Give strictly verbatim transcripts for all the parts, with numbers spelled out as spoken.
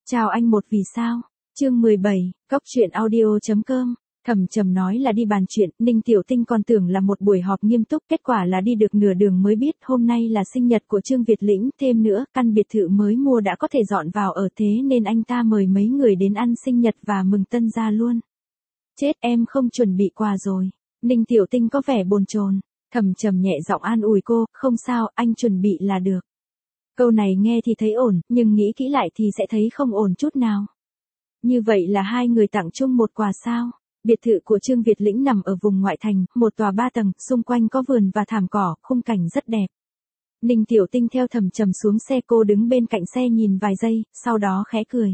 Chào anh một vì sao. Chương mười bảy, cốc truyện audio chấm com. Thẩm Trầm nói là đi bàn chuyện, Ninh Tiểu Tinh còn tưởng là một buổi họp nghiêm túc, kết quả là đi được nửa đường mới biết hôm nay là sinh nhật của Trương Việt Lĩnh, thêm nữa, căn biệt thự mới mua đã có thể dọn vào ở thế nên anh ta mời mấy người đến ăn sinh nhật và mừng tân gia luôn. Chết, em không chuẩn bị quà rồi. Ninh Tiểu Tinh có vẻ bồn chồn. Thẩm Trầm nhẹ giọng an ủi cô, không sao, anh chuẩn bị là được. Câu này nghe thì thấy ổn, nhưng nghĩ kỹ lại thì sẽ thấy không ổn chút nào. Như vậy là hai người tặng chung một quà sao? Biệt thự của Trương Việt Lĩnh nằm ở vùng ngoại thành, một tòa ba tầng, xung quanh có vườn và thảm cỏ, khung cảnh rất đẹp. Ninh Tiểu Tinh theo Thẩm Trầm xuống xe, cô đứng bên cạnh xe nhìn vài giây, sau đó khẽ cười.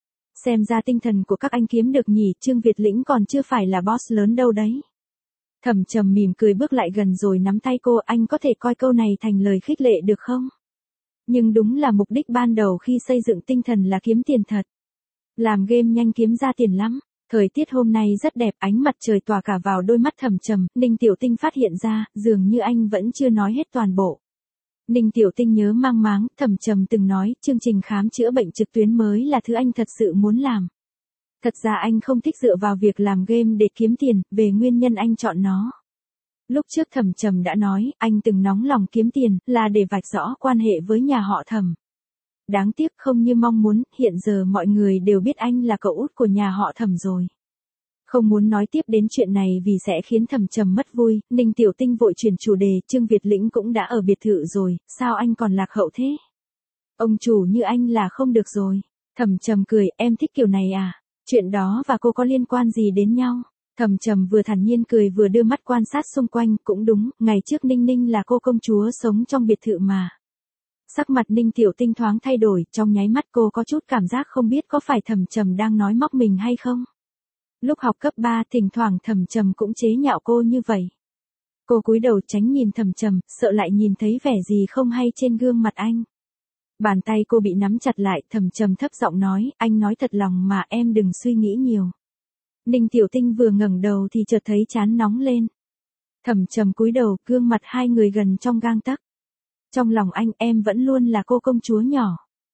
Xem ra tinh thần của các anh kiếm được nhỉ, Trương Việt Lĩnh còn chưa phải là boss lớn đâu đấy. Thẩm Trầm mỉm cười bước lại gần rồi nắm tay cô, anh có thể coi câu này thành lời khích lệ được không? Nhưng đúng là mục đích ban đầu khi xây dựng tinh thần là kiếm tiền thật. Làm game nhanh kiếm ra tiền lắm. Thời tiết hôm nay rất đẹp, ánh mặt trời tỏa cả vào đôi mắt Thẩm Trầm, Ninh Tiểu Tinh phát hiện ra, dường như anh vẫn chưa nói hết toàn bộ. Ninh Tiểu Tinh nhớ mang máng, Thẩm Trầm từng nói, chương trình khám chữa bệnh trực tuyến mới là thứ anh thật sự muốn làm. Thật ra anh không thích dựa vào việc làm game để kiếm tiền, về nguyên nhân anh chọn nó. Lúc trước Thẩm Trầm đã nói, anh từng nóng lòng kiếm tiền, là để vạch rõ quan hệ với nhà họ Thẩm. Đáng tiếc không như mong muốn, hiện giờ mọi người đều biết anh là cậu út của nhà họ Thẩm rồi. Không muốn nói tiếp đến chuyện này vì sẽ khiến Thẩm Trầm mất vui, Ninh Tiểu Tinh vội chuyển chủ đề, Trương Việt Lĩnh cũng đã ở biệt thự rồi, sao anh còn lạc hậu thế? Ông chủ như anh là không được rồi. Thẩm Trầm cười, em thích kiểu này à? Chuyện đó và cô có liên quan gì đến nhau? Thẩm Trầm vừa thản nhiên cười vừa đưa mắt quan sát xung quanh, cũng đúng, ngày trước Ninh Ninh là cô công chúa sống trong biệt thự mà. Sắc mặt Ninh Tiểu Tinh thoáng thay đổi, trong nháy mắt cô có chút cảm giác không biết có phải Thẩm Trầm đang nói móc mình hay không. Lúc học cấp ba, thỉnh thoảng Thẩm Trầm cũng chế nhạo cô như vậy. Cô cúi đầu tránh nhìn Thẩm Trầm, sợ lại nhìn thấy vẻ gì không hay trên gương mặt anh. Bàn tay cô bị nắm chặt lại, Thẩm Trầm thấp giọng nói, anh nói thật lòng mà, em đừng suy nghĩ nhiều. Ninh Tiểu Tinh vừa ngẩng đầu thì chợt thấy trán nóng lên. Thẩm Trầm cúi đầu, gương mặt hai người gần trong gang tấc. Trong lòng anh, em vẫn luôn là cô công chúa nhỏ.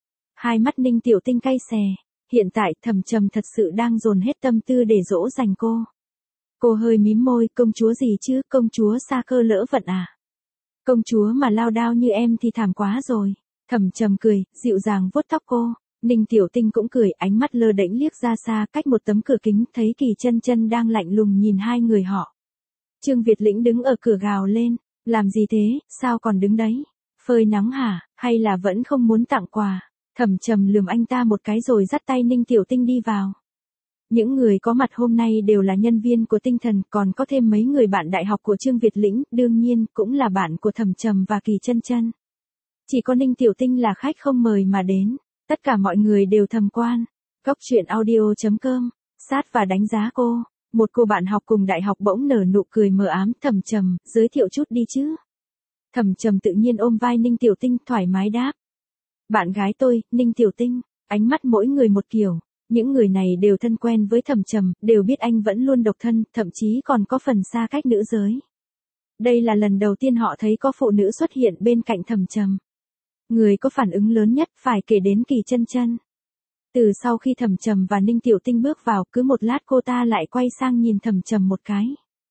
Hai mắt Ninh Tiểu Tinh cay xè. Hiện tại Thẩm Trầm thật sự đang dồn hết tâm tư để dỗ dành cô. Cô hơi mím môi, công chúa gì chứ, công chúa sa cơ lỡ vận à? Công chúa mà lao đao như em thì thảm quá rồi. Thẩm Trầm cười, dịu dàng vuốt tóc cô. Ninh Tiểu Tinh cũng cười, ánh mắt lơ đễnh liếc ra xa, cách một tấm cửa kính, thấy Kỳ Chân Chân đang lạnh lùng nhìn hai người họ. Trương Việt Lĩnh đứng ở cửa gào lên, làm gì thế, sao còn đứng đấy? Phơi nắng hả, hay là vẫn không muốn tặng quà? Thẩm Trầm lườm anh ta một cái rồi dắt tay Ninh Tiểu Tinh đi vào. Những người có mặt hôm nay đều là nhân viên của tinh thần, còn có thêm mấy người bạn đại học của Trương Việt Lĩnh, đương nhiên cũng là bạn của Thẩm Trầm và Kỳ Chân Chân. Chỉ có Ninh Tiểu Tinh là khách không mời mà đến, tất cả mọi người đều thầm quan. Cốc truyện audio chấm com, sát và đánh giá cô. Một cô bạn học cùng đại học bỗng nở nụ cười mờ ám, Thẩm Trầm, giới thiệu chút đi chứ. Thẩm Trầm tự nhiên ôm vai Ninh Tiểu Tinh thoải mái đáp. Bạn gái tôi, Ninh Tiểu Tinh, ánh mắt mỗi người một kiểu. Những người này đều thân quen với Thẩm Trầm, đều biết anh vẫn luôn độc thân, thậm chí còn có phần xa cách nữ giới. Đây là lần đầu tiên họ thấy có phụ nữ xuất hiện bên cạnh Thẩm Trầm. Người có phản ứng lớn nhất phải kể đến Kỳ Chân Chân. Từ sau khi Thẩm Trầm và Ninh Tiểu Tinh bước vào, cứ một lát cô ta lại quay sang nhìn Thẩm Trầm một cái.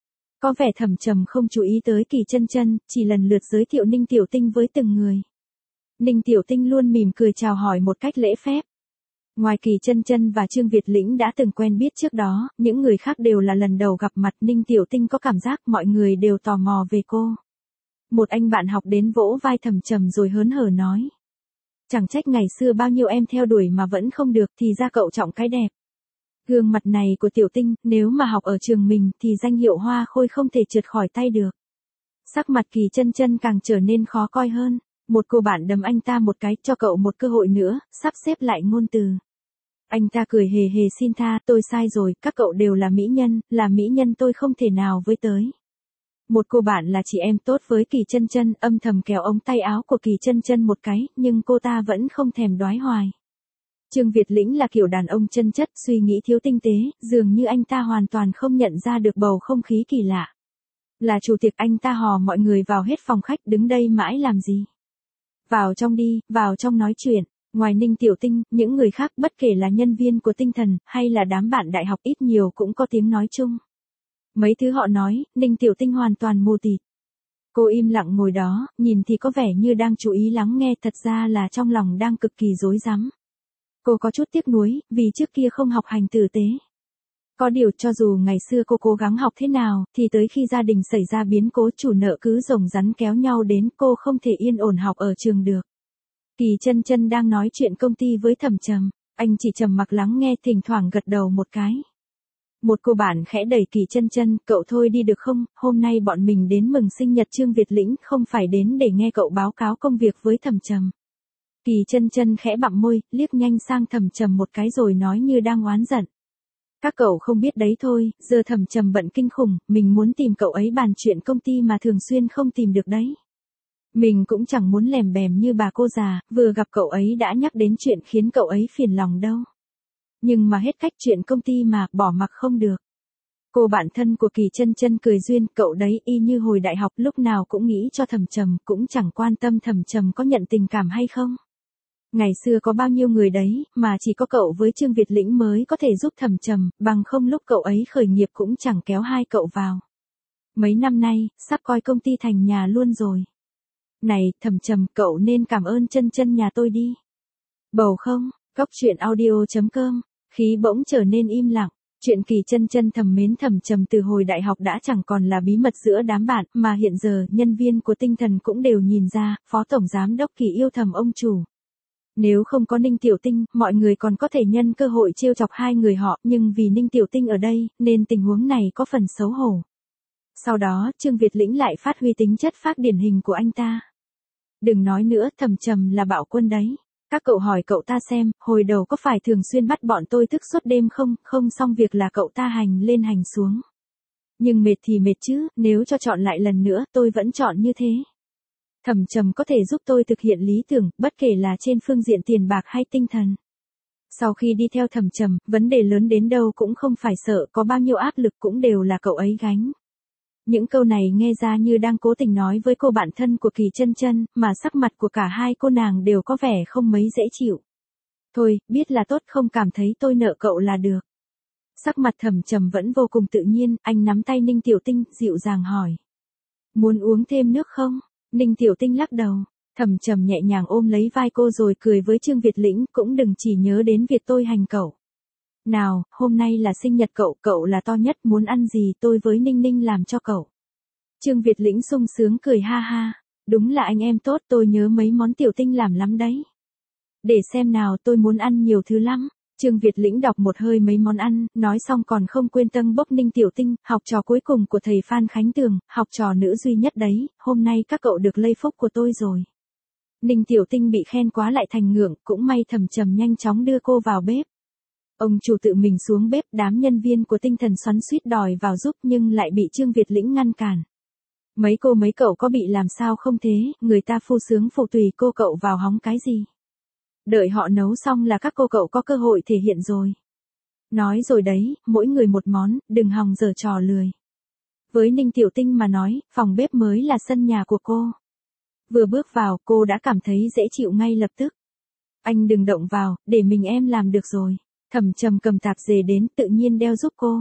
Có vẻ Thẩm Trầm không chú ý tới Kỳ Chân Chân, chỉ lần lượt giới thiệu Ninh Tiểu Tinh với từng người. Ninh Tiểu Tinh luôn mỉm cười chào hỏi một cách lễ phép. Ngoài Kỳ Chân Chân và Trương Việt Lĩnh đã từng quen biết trước đó, những người khác đều là lần đầu gặp mặt. Ninh Tiểu Tinh có cảm giác mọi người đều tò mò về cô. Một anh bạn học đến vỗ vai Thẩm Trầm rồi hớn hở nói. Chẳng trách ngày xưa bao nhiêu em theo đuổi mà vẫn không được, thì ra cậu trọng cái đẹp. Gương mặt này của Tiểu Tinh, nếu mà học ở trường mình thì danh hiệu hoa khôi không thể trượt khỏi tay được. Sắc mặt Kỳ Chân Chân càng trở nên khó coi hơn. Một cô bạn đấm anh ta một cái, cho cậu một cơ hội nữa, sắp xếp lại ngôn từ. Anh ta cười hề hề xin tha, tôi sai rồi, các cậu đều là mỹ nhân, là mỹ nhân tôi không thể nào với tới. Một cô bạn là chị em tốt với Kỳ Chân Chân, âm thầm kéo ống tay áo của Kỳ Chân Chân một cái, nhưng cô ta vẫn không thèm đoái hoài. Trương Việt Lĩnh là kiểu đàn ông chân chất, suy nghĩ thiếu tinh tế, dường như anh ta hoàn toàn không nhận ra được bầu không khí kỳ lạ. Là chủ tiệc, anh ta hò mọi người vào hết phòng khách, đứng đây mãi làm gì? Vào trong đi, vào trong nói chuyện. Ngoài Ninh Tiểu Tinh, những người khác bất kể là nhân viên của tinh thần, hay là đám bạn đại học ít nhiều cũng có tiếng nói chung. Mấy thứ họ nói, Ninh Tiểu Tinh hoàn toàn mù tịt. Cô im lặng ngồi đó, nhìn thì có vẻ như đang chú ý lắng nghe, thật ra là trong lòng đang cực kỳ rối rắm. Cô có chút tiếc nuối, vì trước kia không học hành tử tế. Có điều cho dù ngày xưa cô cố gắng học thế nào, thì tới khi gia đình xảy ra biến cố chủ nợ cứ rồng rắn kéo nhau đến, cô không thể yên ổn học ở trường được. Kỳ Chân Chân đang nói chuyện công ty với Thẩm Trầm, anh chỉ trầm mặc lắng nghe, thỉnh thoảng gật đầu một cái. Một cô bạn khẽ đẩy Kỳ Chân Chân, cậu thôi đi được không, hôm nay bọn mình đến mừng sinh nhật Trương Việt Lĩnh, không phải đến để nghe cậu báo cáo công việc với Thẩm Trầm. Kỳ Chân Chân khẽ bặm môi, liếc nhanh sang Thẩm Trầm một cái rồi nói như đang oán giận. Các cậu không biết đấy thôi, giờ Thẩm Trầm bận kinh khủng, mình muốn tìm cậu ấy bàn chuyện công ty mà thường xuyên không tìm được đấy. Mình cũng chẳng muốn lèm bèm như bà cô già, vừa gặp cậu ấy đã nhắc đến chuyện khiến cậu ấy phiền lòng đâu. Nhưng mà hết cách, chuyện công ty mà, bỏ mặc không được. Cô bạn thân của Kỳ Chân Chân cười duyên, cậu đấy y như hồi đại học, lúc nào cũng nghĩ cho Thẩm Trầm, cũng chẳng quan tâm Thẩm Trầm có nhận tình cảm hay không. Ngày xưa có bao nhiêu người đấy, mà chỉ có cậu với Trương Việt Lĩnh mới có thể giúp Thẩm Trầm, bằng không lúc cậu ấy khởi nghiệp cũng chẳng kéo hai cậu vào. Mấy năm nay, sắp coi công ty thành nhà luôn rồi. Này, Thẩm Trầm, cậu nên cảm ơn Chân Chân nhà tôi đi. Bầu không, Góc Chuyện Audio chấm com, khí bỗng trở nên im lặng. Chuyện Kỳ Chân Chân thầm mến Thẩm Trầm từ hồi đại học đã chẳng còn là bí mật giữa đám bạn, mà hiện giờ, nhân viên của tinh thần cũng đều nhìn ra, Phó Tổng Giám Đốc Kỳ yêu thầm ông chủ. Nếu không có Ninh Tiểu Tinh, mọi người còn có thể nhân cơ hội trêu chọc hai người họ, nhưng vì Ninh Tiểu Tinh ở đây, nên tình huống này có phần xấu hổ. Sau đó, Trương Việt Lĩnh lại phát huy tính chất phác điển hình của anh ta. Đừng nói nữa, Thẩm Trầm là bạo quân đấy. Các cậu hỏi cậu ta xem, hồi đầu có phải thường xuyên bắt bọn tôi thức suốt đêm không, không xong việc là cậu ta hành lên hành xuống. Nhưng mệt thì mệt chứ, nếu cho chọn lại lần nữa, tôi vẫn chọn như thế. Thẩm Trầm có thể giúp tôi thực hiện lý tưởng, bất kể là trên phương diện tiền bạc hay tinh thần. Sau khi đi theo Thẩm Trầm, vấn đề lớn đến đâu cũng không phải sợ, có bao nhiêu áp lực cũng đều là cậu ấy gánh. Những câu này nghe ra như đang cố tình nói với cô bạn thân của Kỳ Chân Chân, mà sắc mặt của cả hai cô nàng đều có vẻ không mấy dễ chịu. Thôi, biết là tốt, không cảm thấy tôi nợ cậu là được. Sắc mặt Thẩm Trầm vẫn vô cùng tự nhiên, anh nắm tay Ninh Tiểu Tinh, dịu dàng hỏi. Muốn uống thêm nước không? Ninh Tiểu Tinh lắc đầu. Thẩm Trầm nhẹ nhàng ôm lấy vai cô rồi cười với Trương Việt Lĩnh, cũng đừng chỉ nhớ đến việc tôi hành cậu. Nào, hôm nay là sinh nhật cậu, cậu là to nhất, muốn ăn gì tôi với Ninh Ninh làm cho cậu. Trương Việt Lĩnh sung sướng cười ha ha, đúng là anh em tốt, tôi nhớ mấy món Tiểu Tinh làm lắm đấy. Để xem nào, tôi muốn ăn nhiều thứ lắm. Trương Việt Lĩnh đọc một hơi mấy món ăn, nói xong còn không quên tâng bốc Ninh Tiểu Tinh, học trò cuối cùng của thầy Phan Khánh Tường, học trò nữ duy nhất đấy, hôm nay các cậu được lây phúc của tôi rồi. Ninh Tiểu Tinh bị khen quá lại thành ngượng, cũng may Thẩm Trầm nhanh chóng đưa cô vào bếp. Ông chủ tự mình xuống bếp, đám nhân viên của tinh thần xoắn xuýt đòi vào giúp nhưng lại bị Trương Việt Lĩnh ngăn cản. Mấy cô mấy cậu có bị làm sao không thế, người ta phu sướng phụ tùy, cô cậu vào hóng cái gì. Đợi họ nấu xong là các cô cậu có cơ hội thể hiện rồi. Nói rồi đấy, mỗi người một món, đừng hòng giở trò lười. Với Ninh Tiểu Tinh mà nói, phòng bếp mới là sân nhà của cô. Vừa bước vào, cô đã cảm thấy dễ chịu ngay lập tức. Anh đừng động vào, để mình em làm được rồi. Thẩm Trầm cầm tạp dề đến, tự nhiên đeo giúp cô.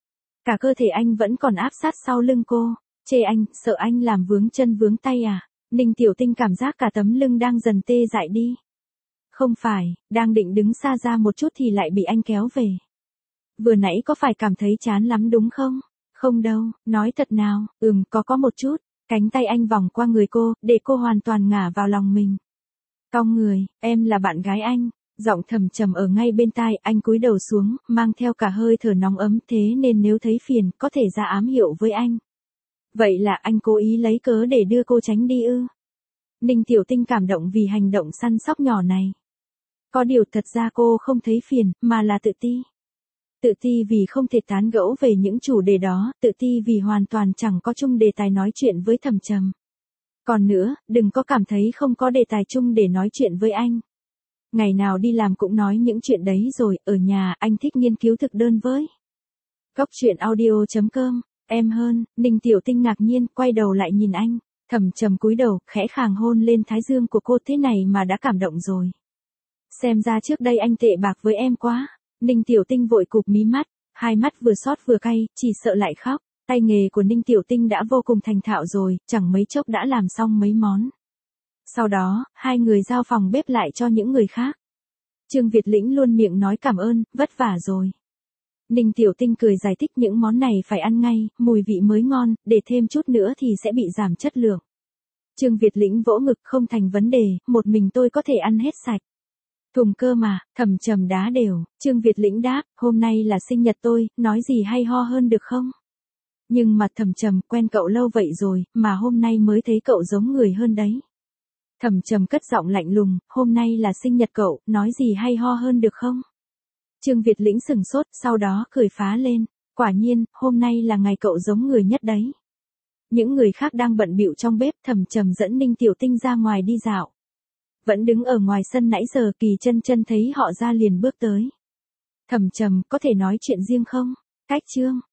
Cả cơ thể anh vẫn còn áp sát sau lưng cô. Chê anh, sợ anh làm vướng chân vướng tay à? Ninh Tiểu Tinh cảm giác cả tấm lưng đang dần tê dại đi. Không phải, đang định đứng xa ra một chút thì lại bị anh kéo về. Vừa nãy có phải cảm thấy chán lắm đúng không? Không đâu, nói thật nào, ừm, có có một chút. Cánh tay anh vòng qua người cô, để cô hoàn toàn ngả vào lòng mình. Cong người, em là bạn gái anh. Giọng Thẩm Trầm ở ngay bên tai, anh cúi đầu xuống, mang theo cả hơi thở nóng ấm, thế nên nếu thấy phiền, có thể ra ám hiệu với anh. Vậy là anh cố ý lấy cớ để đưa cô tránh đi ư? Ninh Tiểu Tinh cảm động vì hành động săn sóc nhỏ này. Có điều thật ra cô không thấy phiền, mà là tự ti. Tự ti vì không thể tán gẫu về những chủ đề đó, tự ti vì hoàn toàn chẳng có chung đề tài nói chuyện với Thẩm Trầm. Còn nữa, đừng có cảm thấy không có đề tài chung để nói chuyện với anh. Ngày nào đi làm cũng nói những chuyện đấy rồi, ở nhà anh thích nghiên cứu thực đơn với. Góc Chuyện Audio chấm com, em hơn, Ninh Tiểu Tinh ngạc nhiên, quay đầu lại nhìn anh. Thẩm Trầm cúi đầu, khẽ khàng hôn lên thái dương của cô, thế này mà đã cảm động rồi. Xem ra trước đây anh tệ bạc với em quá. Ninh Tiểu Tinh vội cụp mí mắt, hai mắt vừa xót vừa cay, chỉ sợ lại khóc. Tay nghề của Ninh Tiểu Tinh đã vô cùng thành thạo rồi, chẳng mấy chốc đã làm xong mấy món. Sau đó, hai người giao phòng bếp lại cho những người khác. Trương Việt Lĩnh luôn miệng nói cảm ơn, vất vả rồi. Ninh Tiểu Tinh cười giải thích những món này phải ăn ngay, mùi vị mới ngon, để thêm chút nữa thì sẽ bị giảm chất lượng. Trương Việt Lĩnh vỗ ngực, không thành vấn đề, một mình tôi có thể ăn hết sạch. Thùng cơ mà, Thẩm Trầm đá đều. Trương Việt Lĩnh đáp, hôm nay là sinh nhật tôi, nói gì hay ho hơn được không? Nhưng mà Thẩm Trầm, quen cậu lâu vậy rồi, mà hôm nay mới thấy cậu giống người hơn đấy. Thẩm Trầm cất giọng lạnh lùng, hôm nay là sinh nhật cậu, nói gì hay ho hơn được không? Trương Việt Lĩnh sừng sốt, sau đó cười phá lên, quả nhiên, hôm nay là ngày cậu giống người nhất đấy. Những người khác đang bận bịu trong bếp, Thẩm Trầm dẫn Ninh Tiểu Tinh ra ngoài đi dạo. Vẫn đứng ở ngoài sân nãy giờ, Kỳ Chân Chân thấy họ ra liền bước tới. Thẩm Trầm, có thể nói chuyện riêng không? Cách chương